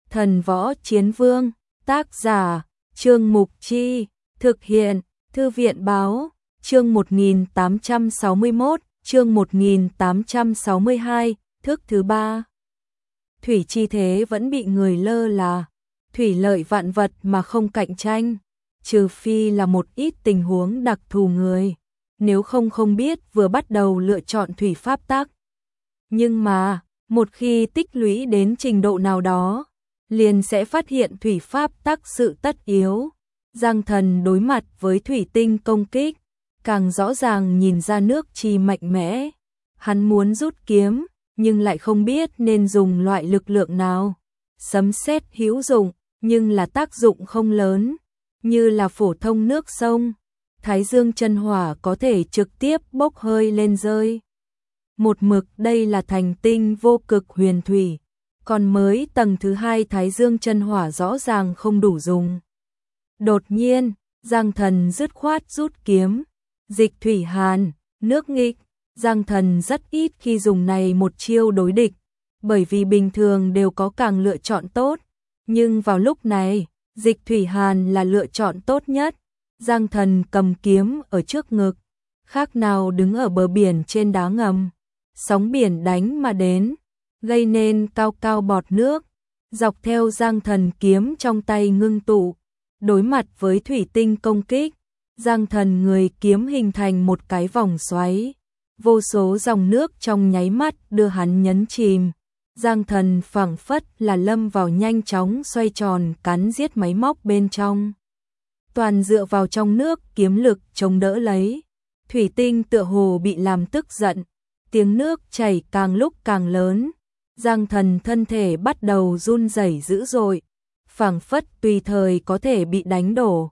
Thần võ chiến vương, tác giả, Trương Mục Chi, thực hiện, Thư viện báo, chương 1861, chương 1862, thước thứ 3. Thủy chi thế vẫn bị người lơ là, thủy lợi vạn vật mà không cạnh tranh, trừ phi là một ít tình huống đặc thù người, nếu không biết vừa bắt đầu lựa chọn thủy pháp tắc. Nhưng mà, một khi tích lũy đến trình độ nào đó, liền sẽ phát hiện thủy pháp tắc sự tất yếu. Giang Thần đối mặt với thủy tinh công kích, càng rõ ràng nhìn ra nước chi mạnh mẽ. Hắn muốn rút kiếm, nhưng lại không biết nên dùng loại lực lượng nào. Sấm sét hữu dụng, nhưng là tác dụng không lớn, như là phổ thông nước sông. Thái dương chân hỏa có thể trực tiếp bốc hơi lên rơi. Một mực đây là thành tinh vô cực huyền thủy, còn mới tầng thứ 2 thái dương chân hỏa rõ ràng không đủ dùng. Đột nhiên, Giang Thần dứt khoát rút kiếm, dịch thủy hàn, nước nghịch. Giang Thần rất ít khi dùng này một chiêu đối địch, bởi vì bình thường đều có càng lựa chọn tốt, nhưng vào lúc này, dịch thủy hàn là lựa chọn tốt nhất. Giang Thần cầm kiếm ở trước ngực, khác nào đứng ở bờ biển trên đá ngầm, sóng biển đánh mà đến, gây nên cao cao bọt nước, dọc theo Giang Thần kiếm trong tay ngưng tụ, đối mặt với thủy tinh công kích, Giang Thần người kiếm hình thành một cái vòng xoáy, vô số dòng nước trong nháy mắt đưa hắn nhấn chìm. Giang Thần phảng phất là lâm vào nhanh chóng xoay tròn cắn giết máy móc bên trong. Toàn dựa vào trong nước kiếm lực chống đỡ lấy. Thủy tinh tựa hồ bị làm tức giận, tiếng nước chảy càng lúc càng lớn. Giang Thần thân thể bắt đầu run rẩy dữ dội, phảng phất tùy thời có thể bị đánh đổ.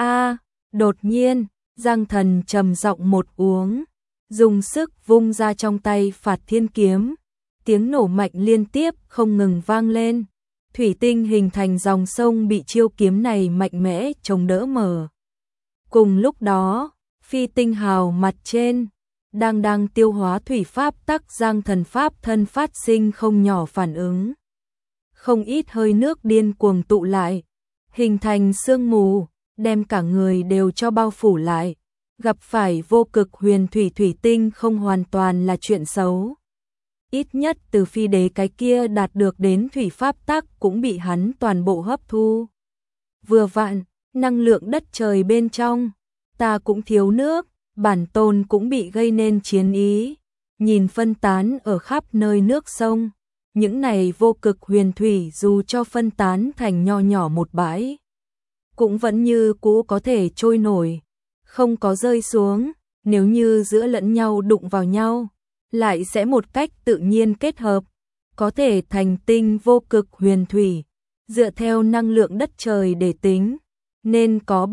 Đột nhiên, Giang Thần trầm giọng một uống, dùng sức vung ra trong tay Phạt Thiên kiếm. Tiếng nổ mạnh liên tiếp không ngừng vang lên. Thủy tinh hình thành dòng sông bị chiêu kiếm này mạnh mẽ chống đỡ mở. Cùng lúc đó, phi tinh hào mặt trên, đang tiêu hóa thủy pháp tắc Giang Thần pháp thân phát sinh không nhỏ phản ứng. Không ít hơi nước điên cuồng tụ lại, hình thành sương mù, đem cả người đều cho bao phủ lại. Gặp phải vô cực huyền thủy thủy tinh không hoàn toàn là chuyện xấu. Ít nhất từ phi đế cái kia đạt được đến thủy pháp tắc cũng bị hắn toàn bộ hấp thu. Vừa vặn, năng lượng đất trời bên trong, ta cũng thiếu nước, bản tôn cũng bị gây nên chiến ý. Nhìn phân tán ở khắp nơi nước sông, những này vô cực huyền thủy dù cho phân tán thành nho nhỏ một bãi, cũng vẫn như cũ có thể trôi nổi, không có rơi xuống. Nếu như giữa lẫn nhau đụng vào nhau, lại sẽ một cách tự nhiên kết hợp, có thể thành tinh vô cực huyền thủy. Dựa theo năng lượng đất trời để tính, nên có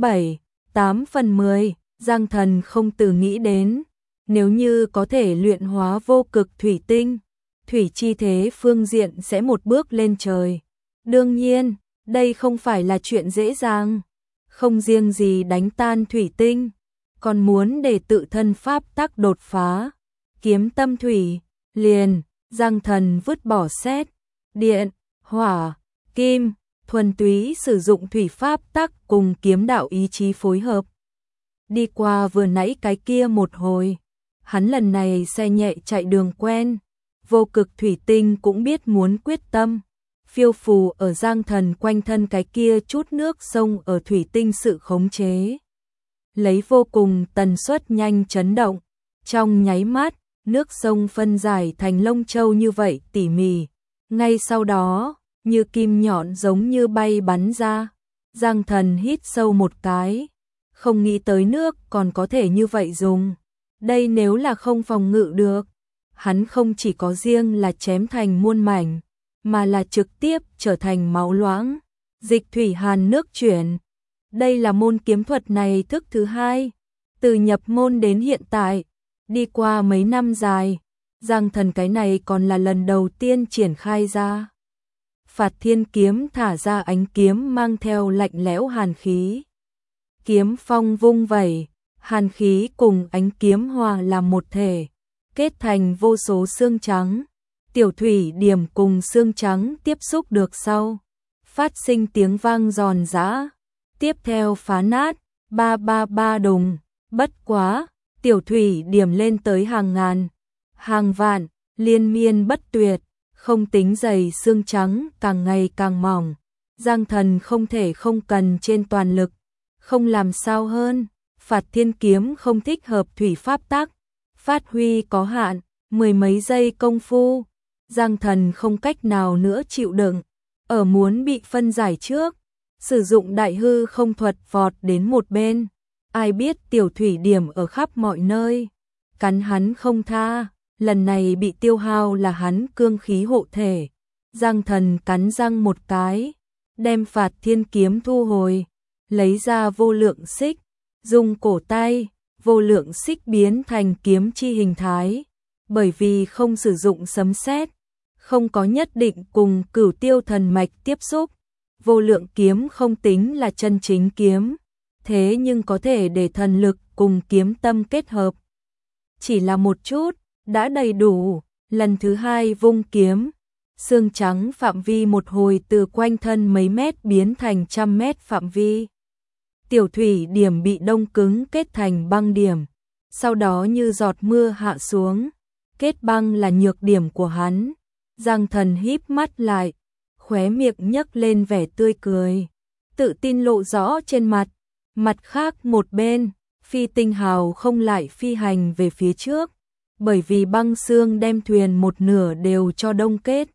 7-8 phần 10. Giang Thần không từ nghĩ đến, nếu như có thể luyện hóa vô cực thủy tinh, thủy chi thế phương diện sẽ một bước lên trời. Đương nhiên, đây không phải là chuyện dễ dàng, không riêng gì đánh tan thủy tinh, còn muốn để tự thân pháp tắc đột phá. Kiếm tâm thủy, liền, Giang Thần vứt bỏ sét, điện, hỏa, kim, thuần túy sử dụng thủy pháp tắc cùng kiếm đạo ý chí phối hợp. Đi qua vừa nãy cái kia một hồi, hắn lần này xe nhẹ chạy đường quen, vô cực thủy tinh cũng biết muốn quyết tâm, phiêu phù ở Giang Thần quanh thân cái kia chút nước sông ở thủy tinh sự khống chế. Lấy vô cùng tần suất nhanh chấn động, trong nháy mắt, nước sông phân giải thành lông châu như vậy tỉ mỉ. Ngay sau đó, như kim nhọn giống như bay bắn ra. Giang Thần hít sâu một cái, không nghĩ tới nước còn có thể như vậy dùng. Đây nếu là không phòng ngự được, hắn không chỉ có riêng là chém thành muôn mảnh, mà là trực tiếp trở thành máu loãng. Dịch thủy hàn nước chuyển. Đây là môn kiếm thuật này thức thứ 2. Từ nhập môn đến hiện tại, đi qua mấy năm dài, Giang Thần cái này còn là lần đầu tiên triển khai ra. Phạt Thiên kiếm thả ra ánh kiếm mang theo lạnh lẽo hàn khí. Kiếm phong vung vẩy, hàn khí cùng ánh kiếm hòa làm một thể, kết thành vô số xương trắng. Tiểu thủy điểm cùng xương trắng tiếp xúc được sau, phát sinh tiếng vang giòn giã, tiếp theo phá nát, ba ba ba đùng, bất quá, tiểu thủy điểm lên tới hàng ngàn, hàng vạn, liên miên bất tuyệt, không tính dày xương trắng càng ngày càng mỏng. Giang Thần không thể không cần trên toàn lực, không làm sao hơn, Phạt Thiên Kiếm không thích hợp thủy pháp tắc, phát huy có hạn, mười mấy giây công phu, Giang Thần không cách nào nữa chịu đựng, ở muốn bị phân giải trước, sử dụng đại hư không thuật vọt đến một bên, ai biết tiểu thủy điểm ở khắp mọi nơi, cắn hắn không tha, lần này bị tiêu hao là hắn cương khí hộ thể. Giang Thần cắn răng một cái, đem Phạt Thiên Kiếm thu hồi, lấy ra vô lượng xích, dùng cổ tay, vô lượng xích biến thành kiếm chi hình thái, bởi vì không sử dụng sấm sét, không có nhất định cùng Cửu Tiêu thần mạch tiếp xúc, vô lượng kiếm không tính là chân chính kiếm, thế nhưng có thể để thần lực cùng kiếm tâm kết hợp. Chỉ là một chút, đã đầy đủ, lần thứ hai vung kiếm, xương trắng phạm vi một hồi từ quanh thân mấy mét biến thành trăm mét phạm vi. Tiểu thủy điểm bị đông cứng kết thành băng điểm, sau đó như giọt mưa hạ xuống, kết băng là nhược điểm của hắn. Giang Thần híp mắt lại, khóe miệng nhấc lên vẻ tươi cười, tự tin lộ rõ trên mặt. Mặt khác một bên, Phi Tinh Hào không lại phi hành về phía trước, bởi vì băng xương đem thuyền một nửa đều cho đông kết.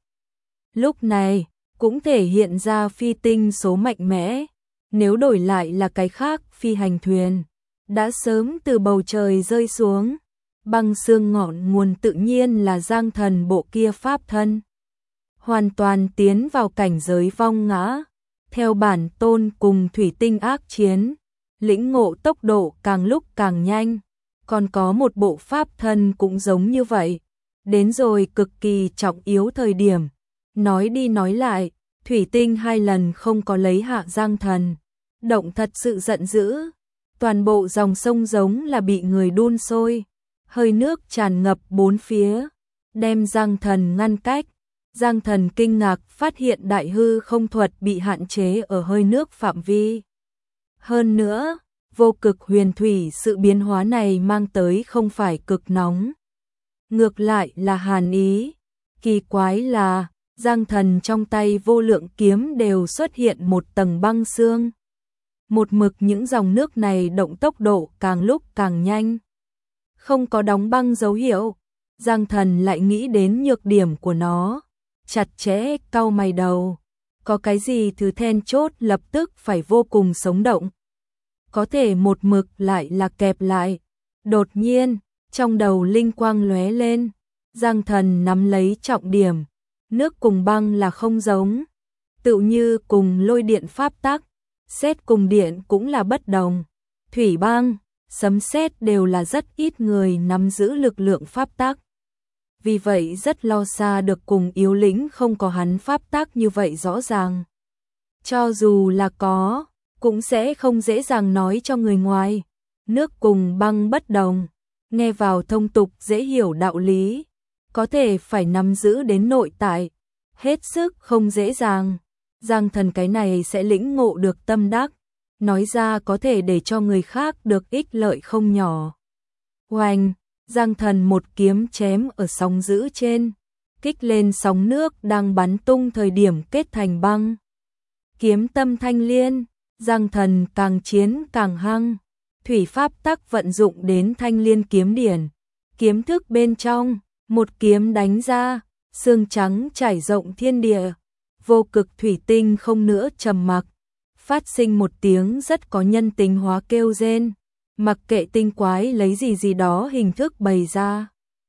Lúc này, cũng thể hiện ra phi tinh số mạnh mẽ, nếu đổi lại là cái khác phi hành thuyền, đã sớm từ bầu trời rơi xuống. Băng xương ngọn nguồn tự nhiên là Giang Thần bộ kia pháp thân, hoàn toàn tiến vào cảnh giới vong ngã, theo bản tôn cùng thủy tinh ác chiến, lĩnh ngộ tốc độ càng lúc càng nhanh, còn có một bộ pháp thân cũng giống như vậy, đến rồi cực kỳ trọng yếu thời điểm, nói đi nói lại, thủy tinh hai lần không có lấy hạ Giang Thần, động thật sự giận dữ, toàn bộ dòng sông giống là bị người đun sôi, hơi nước tràn ngập bốn phía, đem Giang Thần ngăn cách. Giang Thần kinh ngạc phát hiện đại hư không thuật bị hạn chế ở hơi nước phạm vi. Hơn nữa, vô cực huyền thủy sự biến hóa này mang tới không phải cực nóng, ngược lại là hàn ý. Kỳ quái là, Giang Thần trong tay vô lượng kiếm đều xuất hiện một tầng băng xương. Một mực những dòng nước này động tốc độ càng lúc càng nhanh, không có đóng băng dấu hiệu. Giang Thần lại nghĩ đến nhược điểm của nó, chặt chẽ cau mày đầu, có cái gì thứ then chốt lập tức phải vô cùng sống động, có thể một mực lại là kẹp lại. Đột nhiên, trong đầu linh quang lóe lên, Giang Thần nắm lấy trọng điểm, nước cùng băng là không giống, tựu như cùng lôi điện pháp tắc, sét cùng điện cũng là bất đồng, thủy băng, sấm sét đều là rất ít người nắm giữ lực lượng pháp tắc. Vì vậy rất lo xa được cùng yếu lĩnh không có hắn pháp tắc như vậy rõ ràng. Cho dù là có, cũng sẽ không dễ dàng nói cho người ngoài. Nước cùng băng bất đồng, nghe vào thông tục dễ hiểu đạo lý, có thể phải nắm giữ đến nội tại, hết sức không dễ dàng. Giang Thần cái này sẽ lĩnh ngộ được tâm đắc, nói ra có thể để cho người khác được ích lợi không nhỏ. Oanh! Giang Thần một kiếm chém ở sóng dữ trên, kích lên sóng nước đang bắn tung thời điểm kết thành băng. Kiếm tâm thanh liên, Giang Thần càng chiến càng hăng, thủy pháp tắc vận dụng đến thanh liên kiếm điển, kiếm thức bên trong, một kiếm đánh ra, xương trắng trải rộng thiên địa, vô cực thủy tinh không nữa trầm mặc, phát sinh một tiếng rất có nhân tính hóa kêu rên. Mặc kệ tinh quái lấy gì đó hình thức bày ra,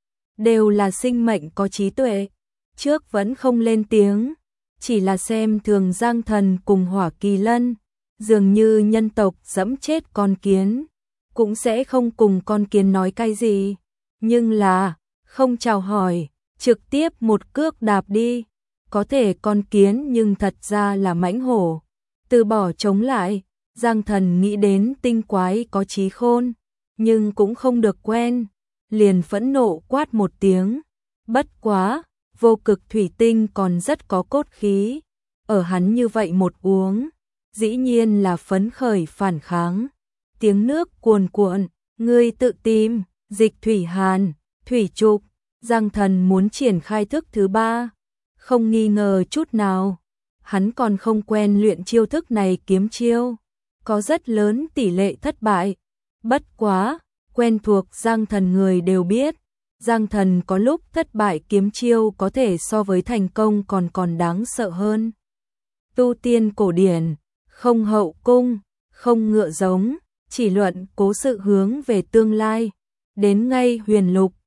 đều là sinh mệnh có trí tuệ, trước vẫn không lên tiếng, chỉ là xem thường Giang Thần cùng Hỏa Kỳ Lân, dường như nhân tộc dẫm chết con kiến, cũng sẽ không cùng con kiến nói cái gì, nhưng là, không chào hỏi, trực tiếp một cước đạp đi, có thể con kiến nhưng thật ra là mãnh hổ, từ bỏ chống lại. Giang Thần nghĩ đến tinh quái có trí khôn, nhưng cũng không được quen, liền phẫn nộ quát một tiếng. Bất quá, vô cực thủy tinh còn rất có cốt khí, ở hắn như vậy một uống, dĩ nhiên là phấn khởi phản kháng. Tiếng nước cuồn cuộn, ngươi tự tìm, Dịch Thủy Hàn, Thủy Trục, Giang Thần muốn triển khai thức thứ ba, không nghi ngờ chút nào. Hắn còn không quen luyện chiêu thức này kiếm chiêu, có rất lớn tỷ lệ thất bại. Bất quá, quen thuộc Giang Thần người đều biết, Giang Thần có lúc thất bại kiếm chiêu có thể so với thành công còn đáng sợ hơn. Tu tiên cổ điển, không hậu cung, không ngựa giống, chỉ luận cố sự hướng về tương lai. Đến ngay huyền lục,